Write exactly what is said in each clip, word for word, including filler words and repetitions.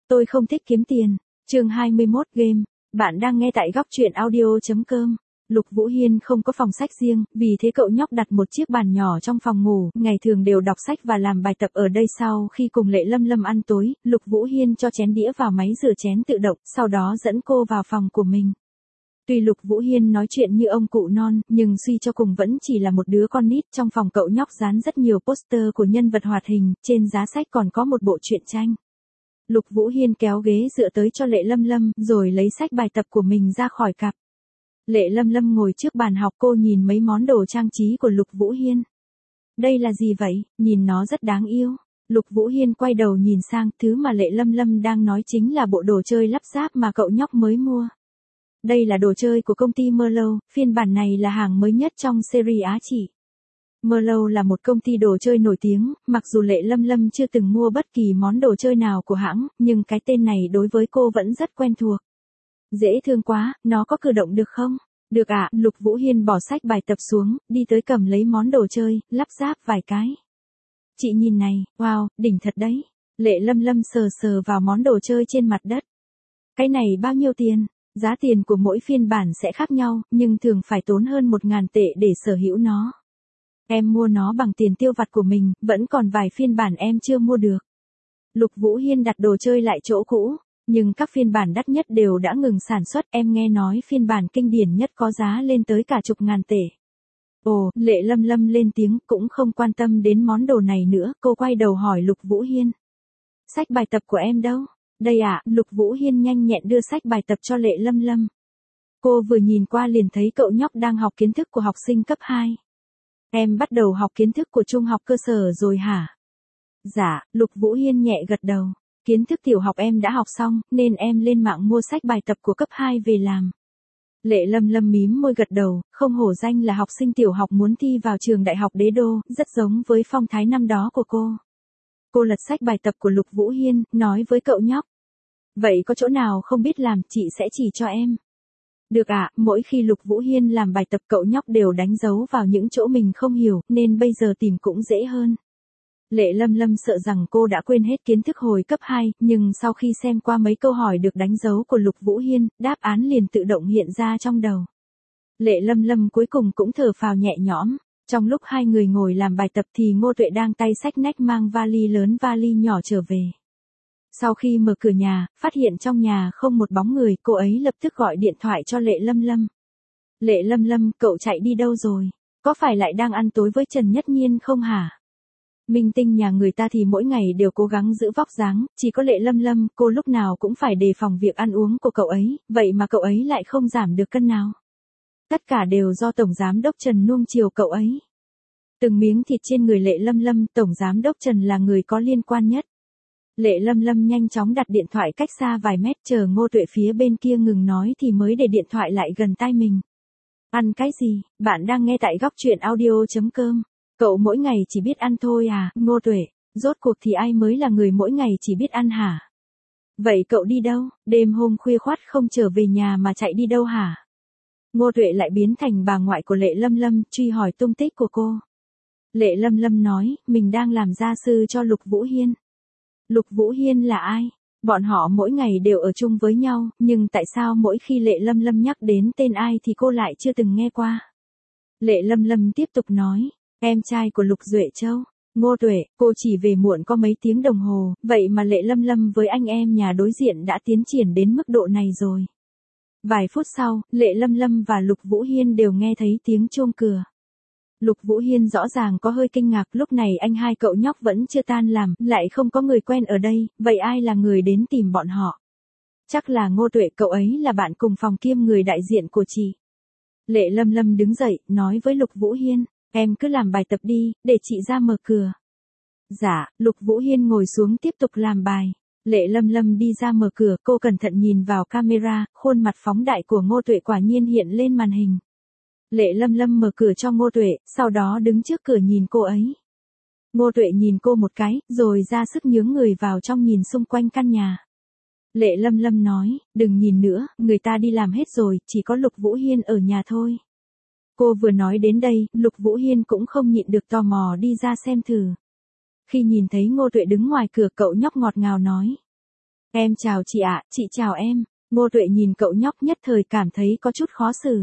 Tôi không thích kiếm tiền. Chương hai mươi mốt game. Bạn đang nghe tại góc truyện audio chấm com. Lục Vũ Hiên không có phòng sách riêng, vì thế cậu nhóc đặt một chiếc bàn nhỏ trong phòng ngủ, ngày thường đều đọc sách và làm bài tập ở đây. Sau khi cùng Lệ Lâm Lâm ăn tối, Lục Vũ Hiên cho chén đĩa vào máy rửa chén tự động, sau đó dẫn cô vào phòng của mình. Tuy Lục Vũ Hiên nói chuyện như ông cụ non, nhưng suy cho cùng vẫn chỉ là một đứa con nít. Trong phòng cậu nhóc dán rất nhiều poster của nhân vật hoạt hình, trên giá sách còn có một bộ truyện tranh. Lục Vũ Hiên kéo ghế dựa tới cho Lệ Lâm Lâm, rồi lấy sách bài tập của mình ra khỏi cặp. Lệ Lâm Lâm ngồi trước bàn học, cô nhìn mấy món đồ trang trí của Lục Vũ Hiên. Đây là gì vậy? Nhìn nó rất đáng yêu. Lục Vũ Hiên quay đầu nhìn sang, thứ mà Lệ Lâm Lâm đang nói chính là bộ đồ chơi lắp ráp mà cậu nhóc mới mua. Đây là đồ chơi của công ty Merlot, phiên bản này là hàng mới nhất trong series Á Chỉ. Merlot là một công ty đồ chơi nổi tiếng, mặc dù Lệ Lâm Lâm chưa từng mua bất kỳ món đồ chơi nào của hãng, nhưng cái tên này đối với cô vẫn rất quen thuộc. Dễ thương quá, nó có cử động được không? Được ạ, à, Lục Vũ Hiên bỏ sách bài tập xuống, đi tới cầm lấy món đồ chơi, lắp ráp vài cái. Chị nhìn này, wow, đỉnh thật đấy. Lệ Lâm Lâm sờ sờ vào món đồ chơi trên mặt đất. Cái này bao nhiêu tiền? Giá tiền của mỗi phiên bản sẽ khác nhau, nhưng thường phải tốn hơn một ngàn tệ để sở hữu nó. Em mua nó bằng tiền tiêu vặt của mình, vẫn còn vài phiên bản em chưa mua được. Lục Vũ Hiên đặt đồ chơi lại chỗ cũ, nhưng các phiên bản đắt nhất đều đã ngừng sản xuất, em nghe nói phiên bản kinh điển nhất có giá lên tới cả chục ngàn tệ. Ồ, Lệ Lâm Lâm lên tiếng, cũng không quan tâm đến món đồ này nữa, cô quay đầu hỏi Lục Vũ Hiên. Sách bài tập của em đâu? Đây ạ, à, Lục Vũ Hiên nhanh nhẹn đưa sách bài tập cho Lệ Lâm Lâm. Cô vừa nhìn qua liền thấy cậu nhóc đang học kiến thức của học sinh cấp hai. Em bắt đầu học kiến thức của trung học cơ sở rồi hả? Dạ, Lục Vũ Hiên nhẹ gật đầu. Kiến thức tiểu học em đã học xong, nên em lên mạng mua sách bài tập của cấp hai về làm. Lệ Lâm Lâm mím môi gật đầu, không hổ danh là học sinh tiểu học muốn thi vào trường đại học đế đô, rất giống với phong thái năm đó của cô. Cô lật sách bài tập của Lục Vũ Hiên, nói với cậu nhóc. Vậy có chỗ nào không biết làm, chị sẽ chỉ cho em. Được ạ, à, mỗi khi Lục Vũ Hiên làm bài tập cậu nhóc đều đánh dấu vào những chỗ mình không hiểu, nên bây giờ tìm cũng dễ hơn. Lệ Lâm Lâm sợ rằng cô đã quên hết kiến thức hồi cấp hai, nhưng sau khi xem qua mấy câu hỏi được đánh dấu của Lục Vũ Hiên, đáp án liền tự động hiện ra trong đầu. Lệ Lâm Lâm cuối cùng cũng thở phào nhẹ nhõm. Trong lúc hai người ngồi làm bài tập thì Ngô Tuệ đang tay xách nách mang vali lớn vali nhỏ trở về. Sau khi mở cửa nhà, phát hiện trong nhà không một bóng người, cô ấy lập tức gọi điện thoại cho Lệ Lâm Lâm. Lệ Lâm Lâm, cậu chạy đi đâu rồi? Có phải lại đang ăn tối với Trần Nhất Nhiên không hả? Minh tinh nhà người ta thì mỗi ngày đều cố gắng giữ vóc dáng, chỉ có Lệ Lâm Lâm, cô lúc nào cũng phải đề phòng việc ăn uống của cậu ấy, vậy mà cậu ấy lại không giảm được cân nào. Tất cả đều do Tổng Giám đốc Trần nuông chiều cậu ấy. Từng miếng thịt trên người Lệ Lâm Lâm, Tổng Giám đốc Trần là người có liên quan nhất. Lệ Lâm Lâm nhanh chóng đặt điện thoại cách xa vài mét, chờ Ngô Tuệ phía bên kia ngừng nói thì mới để điện thoại lại gần tai mình. Ăn cái gì? Bạn đang nghe tại góc truyện audio chấm com. Cậu mỗi ngày chỉ biết ăn thôi à, Ngô Tuệ? Rốt cuộc thì ai mới là người mỗi ngày chỉ biết ăn hả? Vậy cậu đi đâu? Đêm hôm khuya khoắt không trở về nhà mà chạy đi đâu hả? Ngô Tuệ lại biến thành bà ngoại của Lệ Lâm Lâm, truy hỏi tung tích của cô. Lệ Lâm Lâm nói, mình đang làm gia sư cho Lục Vũ Hiên. Lục Vũ Hiên là ai? Bọn họ mỗi ngày đều ở chung với nhau, nhưng tại sao mỗi khi Lệ Lâm Lâm nhắc đến tên ai thì cô lại chưa từng nghe qua? Lệ Lâm Lâm tiếp tục nói, em trai của Lục Duệ Châu. Ngô Tuệ, cô chỉ về muộn có mấy tiếng đồng hồ, vậy mà Lệ Lâm Lâm với anh em nhà đối diện đã tiến triển đến mức độ này rồi. Vài phút sau, Lệ Lâm Lâm và Lục Vũ Hiên đều nghe thấy tiếng chuông cửa. Lục Vũ Hiên rõ ràng có hơi kinh ngạc, lúc này anh hai cậu nhóc vẫn chưa tan làm, lại không có người quen ở đây, vậy ai là người đến tìm bọn họ? Chắc là Ngô Tuệ, cậu ấy là bạn cùng phòng kiêm người đại diện của chị. Lệ Lâm Lâm đứng dậy, nói với Lục Vũ Hiên, em cứ làm bài tập đi, để chị ra mở cửa. Dạ, Lục Vũ Hiên ngồi xuống tiếp tục làm bài. Lệ Lâm Lâm đi ra mở cửa, cô cẩn thận nhìn vào camera, khuôn mặt phóng đại của Ngô Tuệ quả nhiên hiện lên màn hình. Lệ Lâm Lâm mở cửa cho Ngô Tuệ, sau đó đứng trước cửa nhìn cô ấy. Ngô Tuệ nhìn cô một cái, rồi ra sức nhướng người vào trong nhìn xung quanh căn nhà. Lệ Lâm Lâm nói, đừng nhìn nữa, người ta đi làm hết rồi, chỉ có Lục Vũ Hiên ở nhà thôi. Cô vừa nói đến đây, Lục Vũ Hiên cũng không nhịn được tò mò đi ra xem thử. Khi nhìn thấy Ngô Tuệ đứng ngoài cửa, cậu nhóc ngọt ngào nói. Em chào chị ạ, chị chào em. Ngô Tuệ nhìn cậu nhóc nhất thời cảm thấy có chút khó xử.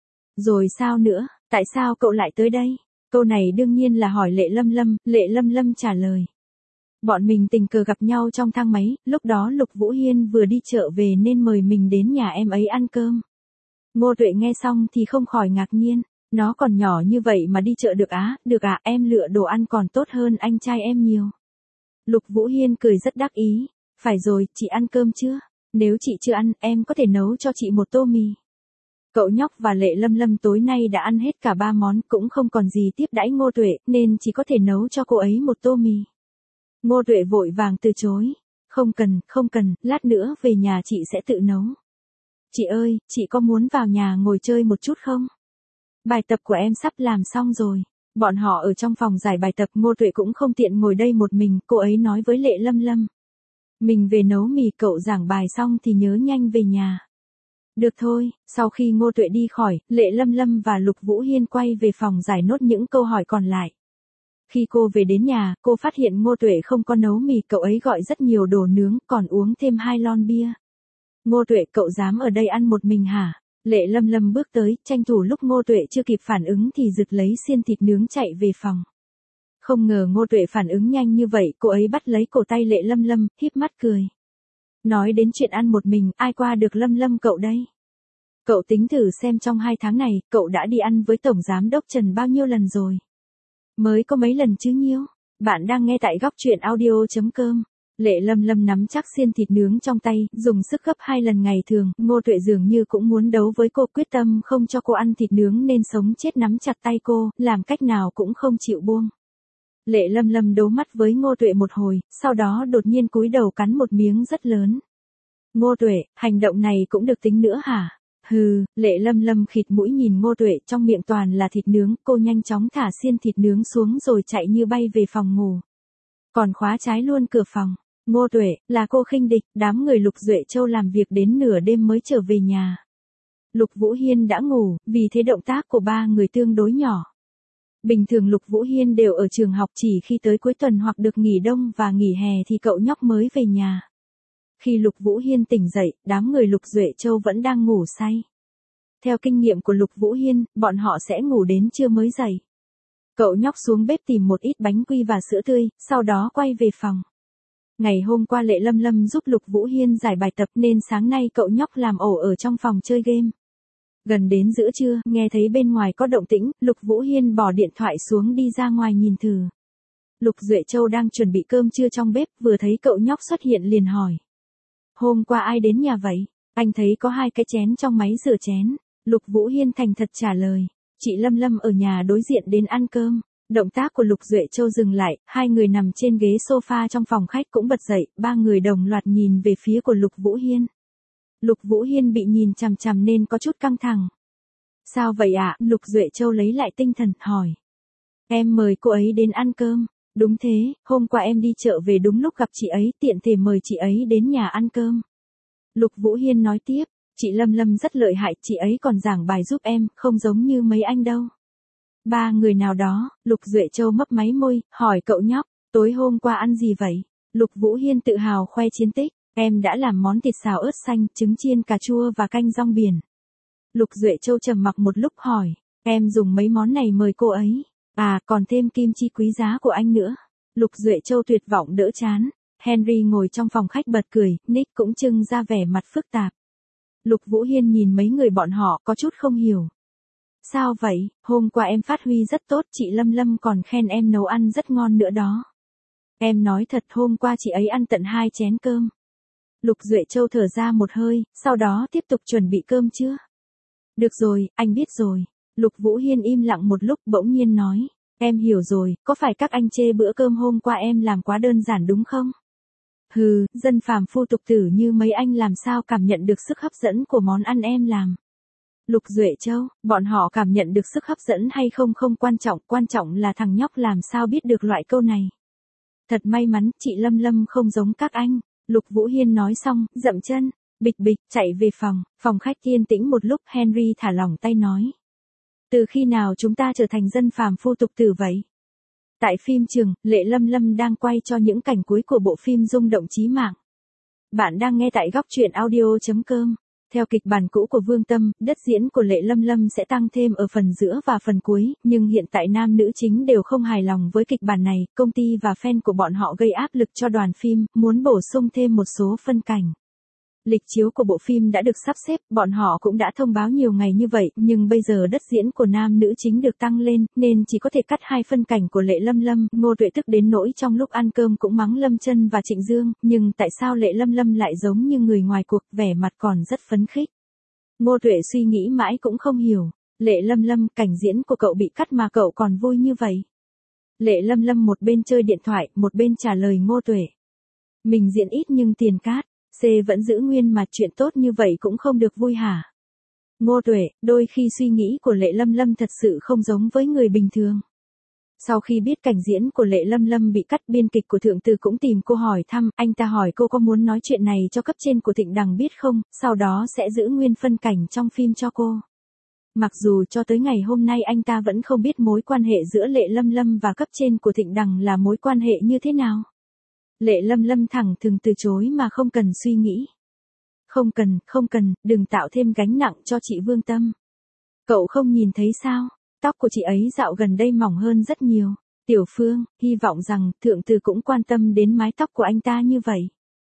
Rồi sao nữa, tại sao cậu lại tới đây? Câu này đương nhiên là hỏi Lệ Lâm Lâm, Lệ Lâm Lâm trả lời. Bọn mình tình cờ gặp nhau trong thang máy, lúc đó Lục Vũ Hiên vừa đi chợ về nên mời mình đến nhà em ấy ăn cơm. Ngô Tuệ nghe xong thì không khỏi ngạc nhiên, nó còn nhỏ như vậy mà đi chợ được á, được à, em lựa đồ ăn còn tốt hơn anh trai em nhiều. Lục Vũ Hiên cười rất đắc ý, phải rồi, chị ăn cơm chưa? Nếu chị chưa ăn, em có thể nấu cho chị một tô mì. Cậu nhóc và Lệ Lâm Lâm tối nay đã ăn hết cả ba món, cũng không còn gì tiếp đãi Ngô Tuệ, nên chỉ có thể nấu cho cô ấy một tô mì. Ngô Tuệ vội vàng từ chối. Không cần, không cần, lát nữa về nhà chị sẽ tự nấu. Chị ơi, chị có muốn vào nhà ngồi chơi một chút không? Bài tập của em sắp làm xong rồi. Bọn họ ở trong phòng giải bài tập, Ngô Tuệ cũng không tiện ngồi đây một mình, cô ấy nói với Lệ Lâm Lâm. Mình về nấu mì, cậu giảng bài xong thì nhớ nhanh về nhà. Được thôi, sau khi Ngô Tuệ đi khỏi, Lệ Lâm Lâm và Lục Vũ Hiên quay về phòng giải nốt những câu hỏi còn lại. Khi cô về đến nhà, cô phát hiện Ngô Tuệ không có nấu mì, cậu ấy gọi rất nhiều đồ nướng, còn uống thêm hai lon bia. Ngô Tuệ, cậu dám ở đây ăn một mình hả? Lệ Lâm Lâm bước tới, tranh thủ lúc Ngô Tuệ chưa kịp phản ứng thì giật lấy xiên thịt nướng chạy về phòng. Không ngờ Ngô Tuệ phản ứng nhanh như vậy, cô ấy bắt lấy cổ tay Lệ Lâm Lâm, híp mắt cười. Nói đến chuyện ăn một mình, ai qua được Lâm Lâm cậu đây? Cậu tính thử xem trong hai tháng này, cậu đã đi ăn với Tổng Giám Đốc Trần bao nhiêu lần rồi? Mới có mấy lần chứ nhiêu? Bạn đang nghe tại góc truyện audio.com. Lệ Lâm Lâm nắm chắc xiên thịt nướng trong tay, dùng sức gấp hai lần ngày thường, Ngô Tuệ dường như cũng muốn đấu với cô, quyết tâm không cho cô ăn thịt nướng nên sống chết nắm chặt tay cô, làm cách nào cũng không chịu buông. Lệ Lâm Lâm đấu mắt với Ngô Tuệ một hồi, sau đó đột nhiên cúi đầu cắn một miếng rất lớn. Ngô Tuệ, hành động này cũng được tính nữa hả? Hừ, Lệ Lâm Lâm khịt mũi nhìn Ngô Tuệ, trong miệng toàn là thịt nướng, cô nhanh chóng thả xiên thịt nướng xuống rồi chạy như bay về phòng ngủ. Còn khóa trái luôn cửa phòng. Ngô Tuệ, là cô khinh địch, đám người Lục Duệ Châu làm việc đến nửa đêm mới trở về nhà. Lục Vũ Hiên đã ngủ, vì thế động tác của ba người tương đối nhỏ. Bình thường Lục Vũ Hiên đều ở trường học, chỉ khi tới cuối tuần hoặc được nghỉ đông và nghỉ hè thì cậu nhóc mới về nhà. Khi Lục Vũ Hiên tỉnh dậy, đám người Lục Duệ Châu vẫn đang ngủ say. Theo kinh nghiệm của Lục Vũ Hiên, bọn họ sẽ ngủ đến trưa mới dậy. Cậu nhóc xuống bếp tìm một ít bánh quy và sữa tươi, sau đó quay về phòng. Ngày hôm qua Lệ Lâm Lâm giúp Lục Vũ Hiên giải bài tập nên sáng nay cậu nhóc làm ổ ở trong phòng chơi game. Gần đến giữa trưa, nghe thấy bên ngoài có động tĩnh, Lục Vũ Hiên bỏ điện thoại xuống đi ra ngoài nhìn thử. Lục Duệ Châu đang chuẩn bị cơm trưa trong bếp, vừa thấy cậu nhóc xuất hiện liền hỏi. Hôm qua ai đến nhà vậy? Anh thấy có hai cái chén trong máy rửa chén. Lục Vũ Hiên thành thật trả lời. Chị Lâm Lâm ở nhà đối diện đến ăn cơm. Động tác của Lục Duệ Châu dừng lại, hai người nằm trên ghế sofa trong phòng khách cũng bật dậy, ba người đồng loạt nhìn về phía của Lục Vũ Hiên. Lục Vũ Hiên bị nhìn chằm chằm nên có chút căng thẳng. Sao vậy ạ? Lục Duệ Châu lấy lại tinh thần, hỏi. Em mời cô ấy đến ăn cơm. Đúng thế, hôm qua em đi chợ về đúng lúc gặp chị ấy, tiện thể mời chị ấy đến nhà ăn cơm. Lục Vũ Hiên nói tiếp, chị Lâm Lâm rất lợi hại, chị ấy còn giảng bài giúp em, không giống như mấy anh đâu. Ba người nào đó, Lục Duệ Châu mấp máy môi, hỏi cậu nhóc, tối hôm qua ăn gì vậy? Lục Vũ Hiên tự hào khoe chiến tích, em đã làm món thịt xào ớt xanh, trứng chiên cà chua và canh rong biển. Lục Duệ Châu trầm mặc một lúc hỏi, em dùng mấy món này mời cô ấy. À, còn thêm kim chi quý giá của anh nữa. Lục Duệ Châu tuyệt vọng đỡ chán. Henry ngồi trong phòng khách bật cười, Nick cũng trưng ra vẻ mặt phức tạp. Lục Vũ Hiên nhìn mấy người bọn họ có chút không hiểu. Sao vậy, hôm qua em phát huy rất tốt, chị Lâm Lâm còn khen em nấu ăn rất ngon nữa đó. Em nói thật, hôm qua chị ấy ăn tận hai chén cơm. Lục Duệ Châu thở ra một hơi, sau đó tiếp tục chuẩn bị cơm chưa? Được rồi, anh biết rồi. Lục Vũ Hiên im lặng một lúc bỗng nhiên nói, em hiểu rồi, có phải các anh chê bữa cơm hôm qua em làm quá đơn giản đúng không? Hừ, dân phàm phu tục tử như mấy anh làm sao cảm nhận được sức hấp dẫn của món ăn em làm. Lục Duệ Châu, bọn họ cảm nhận được sức hấp dẫn hay không không quan trọng, quan trọng là thằng nhóc làm sao biết được loại câu này. Thật may mắn, chị Lâm Lâm không giống các anh. Lục Vũ Hiên nói xong, dậm chân, bịch bịch, chạy về phòng, phòng khách yên tĩnh một lúc, Henry thả lỏng tay nói. Từ khi nào chúng ta trở thành dân phàm phu tục tử vậy? Tại phim trường, Lệ Lâm Lâm đang quay cho những cảnh cuối của bộ phim rung động chí mạng. Bạn đang nghe tại góc truyện audio chấm com. Theo kịch bản cũ của Vương Tâm, đất diễn của Lệ Lâm Lâm sẽ tăng thêm ở phần giữa và phần cuối, nhưng hiện tại nam nữ chính đều không hài lòng với kịch bản này, công ty và fan của bọn họ gây áp lực cho đoàn phim, muốn bổ sung thêm một số phân cảnh. Lịch chiếu của bộ phim đã được sắp xếp, bọn họ cũng đã thông báo nhiều ngày như vậy, nhưng bây giờ đất diễn của nam nữ chính được tăng lên, nên chỉ có thể cắt hai phân cảnh của Lệ Lâm Lâm. Ngô Tuệ tức đến nỗi trong lúc ăn cơm cũng mắng Lâm Chân và Trịnh Dương, nhưng tại sao Lệ Lâm Lâm lại giống như người ngoài cuộc, vẻ mặt còn rất phấn khích. Ngô Tuệ suy nghĩ mãi cũng không hiểu, Lệ Lâm Lâm, cảnh diễn của cậu bị cắt mà cậu còn vui như vậy. Lệ Lâm Lâm một bên chơi điện thoại, một bên trả lời Ngô Tuệ. Mình diễn ít nhưng tiền cát. C vẫn giữ nguyên mà chuyện tốt như vậy cũng không được vui hả? Ngô Tuệ, đôi khi suy nghĩ của Lệ Lâm Lâm thật sự không giống với người bình thường. Sau khi biết cảnh diễn của Lệ Lâm Lâm bị cắt, biên kịch của Thượng Từ cũng tìm cô hỏi thăm, anh ta hỏi cô có muốn nói chuyện này cho cấp trên của Thịnh Đằng biết không, sau đó sẽ giữ nguyên phân cảnh trong phim cho cô. Mặc dù cho tới ngày hôm nay anh ta vẫn không biết mối quan hệ giữa Lệ Lâm Lâm và cấp trên của Thịnh Đằng là mối quan hệ như thế nào. Lệ Lâm Lâm thẳng thừng từ chối mà không cần suy nghĩ. Không cần, không cần, đừng tạo thêm gánh nặng cho chị Vương Tâm. Cậu không nhìn thấy sao, tóc của chị ấy dạo gần đây mỏng hơn rất nhiều. Tiểu Phương, hy vọng rằng Thượng Từ cũng quan tâm đến mái tóc của anh ta như vậy.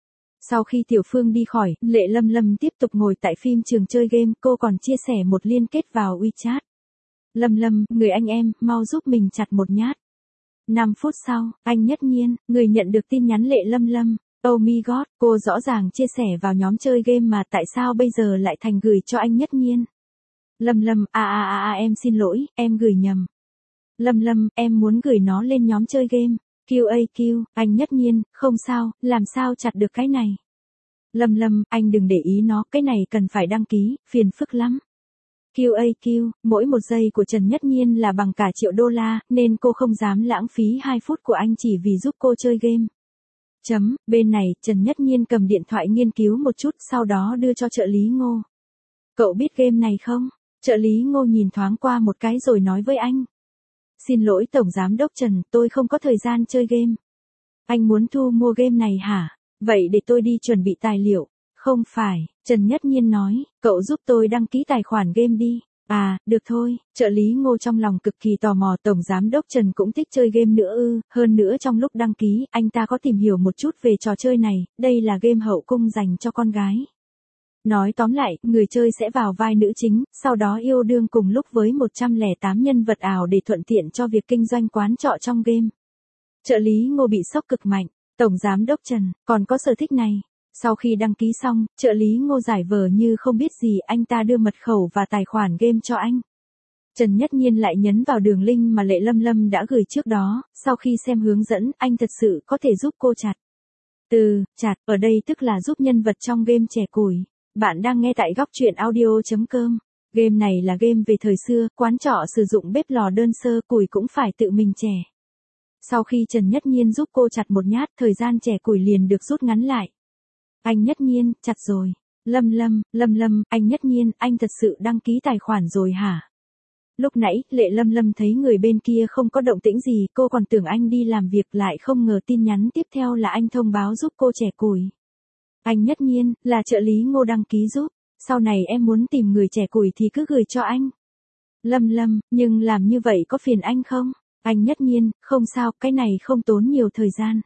Sau khi Tiểu Phương đi khỏi, Lệ Lâm Lâm tiếp tục ngồi tại phim trường chơi game, cô còn chia sẻ một liên kết vào WeChat. Lâm Lâm, người anh em, mau giúp mình chặt một nhát. năm phút sau, anh Nhất Nhiên, người nhận được tin nhắn Lệ Lâm Lâm. Oh my god, cô rõ ràng chia sẻ vào nhóm chơi game mà tại sao bây giờ lại thành gửi cho anh Nhất Nhiên. Lâm Lâm, à à à à em xin lỗi, em gửi nhầm. Lâm Lâm, em muốn gửi nó lên nhóm chơi game. quy a quy, anh Nhất Nhiên, không sao, làm sao chặt được cái này. Lâm Lâm, anh đừng để ý nó, cái này cần phải đăng ký, phiền phức lắm. quy a quy, mỗi một giây của Trần Nhất Nhiên là bằng cả triệu đô la, nên cô không dám lãng phí hai phút của anh chỉ vì giúp cô chơi game. Chấm, bên này, Trần Nhất Nhiên cầm điện thoại nghiên cứu một chút, sau đó đưa cho trợ lý Ngô. Cậu biết game này không? Trợ lý Ngô nhìn thoáng qua một cái rồi nói với anh. Xin lỗi Tổng Giám đốc Trần, tôi không có thời gian chơi game. Anh muốn thu mua game này hả? Vậy để tôi đi chuẩn bị tài liệu. Không phải, Trần Nhất Nhiên nói, cậu giúp tôi đăng ký tài khoản game đi. À, được thôi, trợ lý Ngô trong lòng cực kỳ tò mò, Tổng Giám đốc Trần cũng thích chơi game nữa ư, hơn nữa trong lúc đăng ký, anh ta có tìm hiểu một chút về trò chơi này, đây là game hậu cung dành cho con gái. Nói tóm lại, người chơi sẽ vào vai nữ chính, sau đó yêu đương cùng lúc với một trăm lẻ tám nhân vật ảo để thuận tiện cho việc kinh doanh quán trọ trong game. Trợ lý Ngô bị sốc cực mạnh, Tổng Giám đốc Trần, còn có sở thích này. Sau khi đăng ký xong, trợ lý Ngô giải vờ như không biết gì, anh ta đưa mật khẩu và tài khoản game cho anh. Trần Nhất Nhiên lại nhấn vào đường link mà Lệ Lâm Lâm đã gửi trước đó, sau khi xem hướng dẫn, anh thật sự có thể giúp cô chặt. Từ, chặt, ở đây tức là giúp nhân vật trong game chẻ củi. Bạn đang nghe tại góc truyện audio chấm com. Game này là game về thời xưa, quán trọ sử dụng bếp lò đơn sơ, củi cũng phải tự mình chẻ. Sau khi Trần Nhất Nhiên giúp cô chặt một nhát, thời gian chẻ củi liền được rút ngắn lại. Anh Nhất Nhiên, chặt rồi. Lâm Lâm, Lâm Lâm, anh Nhất Nhiên, anh thật sự đăng ký tài khoản rồi hả? Lúc nãy, Lệ Lâm Lâm thấy người bên kia không có động tĩnh gì, cô còn tưởng anh đi làm việc, lại không ngờ tin nhắn tiếp theo là anh thông báo giúp cô chẻ củi. Anh Nhất Nhiên, là trợ lý Ngô đăng ký giúp, sau này em muốn tìm người chẻ củi thì cứ gửi cho anh. Lâm Lâm, nhưng làm như vậy có phiền anh không? Anh Nhất Nhiên, không sao, cái này không tốn nhiều thời gian.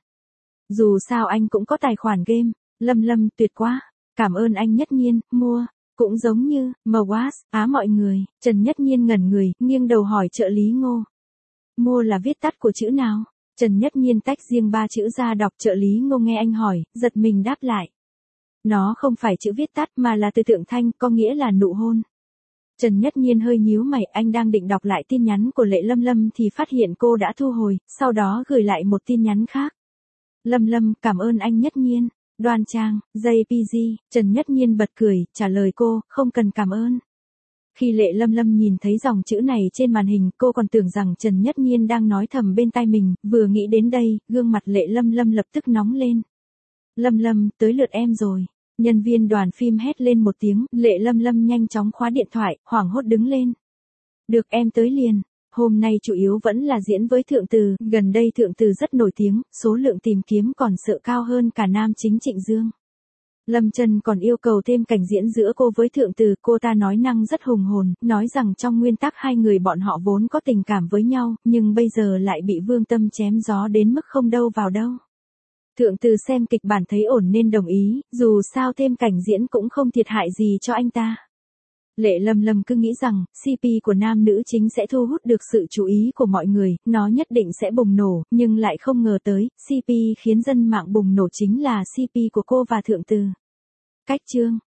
Dù sao anh cũng có tài khoản game. Lâm Lâm, tuyệt quá. Cảm ơn anh Nhất Nhiên, mua. Cũng giống như, Mwas, á mọi người. Trần Nhất Nhiên ngẩn người, nghiêng đầu hỏi trợ lý Ngô. Mua là viết tắt của chữ nào? Trần Nhất Nhiên tách riêng ba chữ ra đọc, trợ lý Ngô nghe anh hỏi, giật mình đáp lại. Nó không phải chữ viết tắt mà là từ tượng thanh, có nghĩa là nụ hôn. Trần Nhất Nhiên hơi nhíu mày, anh đang định đọc lại tin nhắn của Lệ Lâm Lâm thì phát hiện cô đã thu hồi, sau đó gửi lại một tin nhắn khác. Lâm Lâm, cảm ơn anh Nhất Nhiên. Đoan Trang, jay pê giê, Trần Nhất Nhiên bật cười, trả lời cô, không cần cảm ơn. Khi Lệ Lâm Lâm nhìn thấy dòng chữ này trên màn hình, cô còn tưởng rằng Trần Nhất Nhiên đang nói thầm bên tai mình, vừa nghĩ đến đây, gương mặt Lệ Lâm Lâm lập tức nóng lên. Lâm Lâm, tới lượt em rồi. Nhân viên đoàn phim hét lên một tiếng, Lệ Lâm Lâm nhanh chóng khóa điện thoại, hoảng hốt đứng lên. Được, em tới liền. Hôm nay chủ yếu vẫn là diễn với Thượng Từ, gần đây Thượng Từ rất nổi tiếng, số lượng tìm kiếm còn sợ cao hơn cả nam chính Trịnh Dương. Lâm Chân còn yêu cầu thêm cảnh diễn giữa cô với thượng từ, cô ta nói năng rất hùng hồn, nói rằng trong nguyên tắc hai người bọn họ vốn có tình cảm với nhau, nhưng bây giờ lại bị Vương Tâm chém gió đến mức không đâu vào đâu. Thượng từ xem kịch bản thấy ổn nên đồng ý, dù sao thêm cảnh diễn cũng không thiệt hại gì cho anh ta. Lệ Lâm Lâm cứ nghĩ rằng, xê pê của nam nữ chính sẽ thu hút được sự chú ý của mọi người, nó nhất định sẽ bùng nổ, nhưng lại không ngờ tới, xê pê khiến dân mạng bùng nổ chính là xê pê của cô và thượng từ. Cách chương